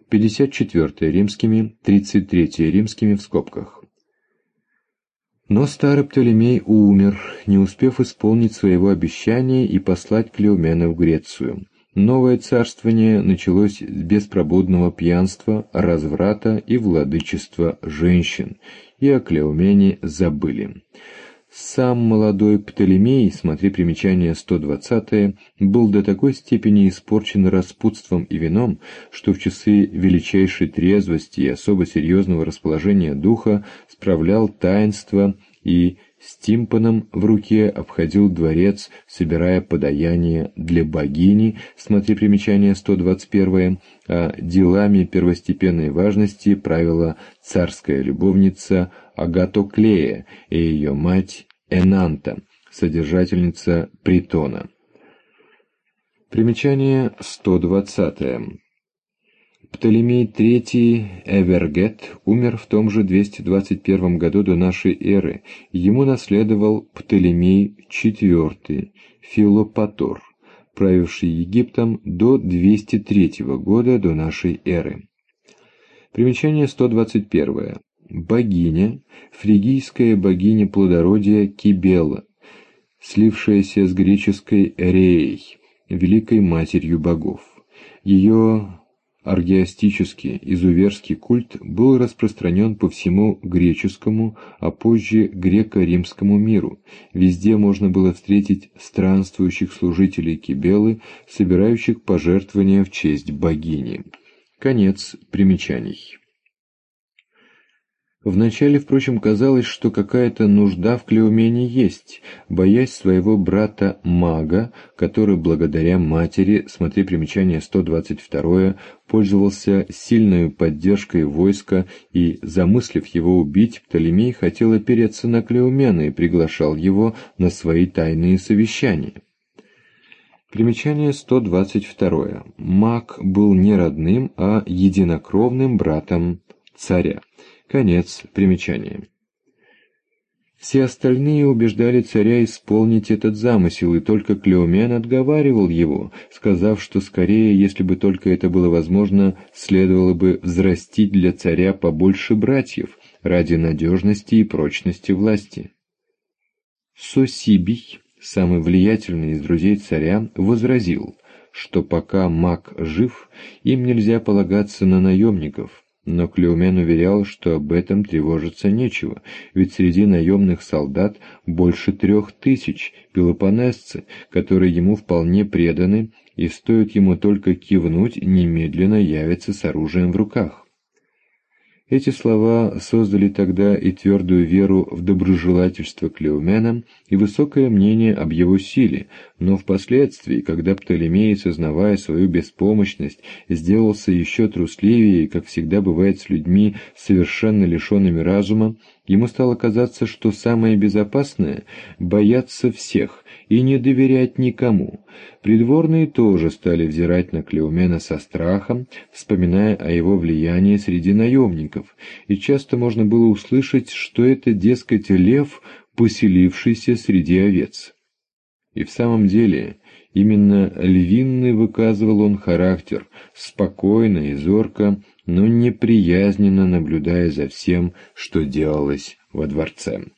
54 римскими, 33 римскими в скобках. Но старый Птолемей умер, не успев исполнить своего обещания и послать Клеумена в Грецию. Новое царствование началось с беспробудного пьянства, разврата и владычества женщин, и о Клеумене забыли. Сам молодой Птолемей, смотри примечание 120, был до такой степени испорчен распутством и вином, что в часы величайшей трезвости и особо серьезного расположения духа справлял таинство и с тимпаном в руке обходил дворец, собирая подаяние для богини, смотри примечание 121, а делами первостепенной важности правила царская любовница Агатоклея и ее мать Энанта, содержательница притона. Примечание 120. Птолемей III Эвергет умер в том же 221 году до нашей эры. Ему наследовал Птолемей IV Филопатор, правивший Египтом до 203 года до нашей эры. Примечание 121. Богиня, фригийская богиня плодородия Кибела, слившаяся с греческой Реей, великой матерью богов. Ее аргиастический, изуверский культ был распространен по всему греческому, а позже греко-римскому миру. Везде можно было встретить странствующих служителей Кибелы, собирающих пожертвования в честь богини. Конец примечаний. Вначале, впрочем, казалось, что какая-то нужда в Клеумене есть, боясь своего брата-мага, который благодаря матери, смотри примечание 122, пользовался сильной поддержкой войска и, замыслив его убить, Птолемей хотел опереться на Клеумена и приглашал его на свои тайные совещания. Примечание 122. Маг был не родным, а единокровным братом царя. Конец примечания. Все остальные убеждали царя исполнить этот замысел, и только Клеумен отговаривал его, сказав, что скорее, если бы только это было возможно, следовало бы взрастить для царя побольше братьев ради надежности и прочности власти. Сосибий, самый влиятельный из друзей царя, возразил, что пока маг жив, им нельзя полагаться на наемников. Но Клеумен уверял, что об этом тревожиться нечего, ведь среди наемных солдат больше 3000 пелопоннесцы, которые ему вполне преданы, и стоит ему только кивнуть, немедленно явятся с оружием в руках. Эти слова создали тогда и твердую веру в доброжелательство Клеумена, и высокое мнение об его силе, но впоследствии, когда Птолемей, сознавая свою беспомощность, сделался еще трусливее, как всегда бывает с людьми, совершенно лишенными разума, ему стало казаться, что самое безопасное — бояться всех и не доверять никому. Придворные тоже стали взирать на Клеумена со страхом, вспоминая о его влиянии среди наемников, и часто можно было услышать, что это, дескать, лев, поселившийся среди овец. И в самом деле, именно львиный выказывал он характер, спокойно и зорко, но неприязненно наблюдая за всем, что делалось во дворце.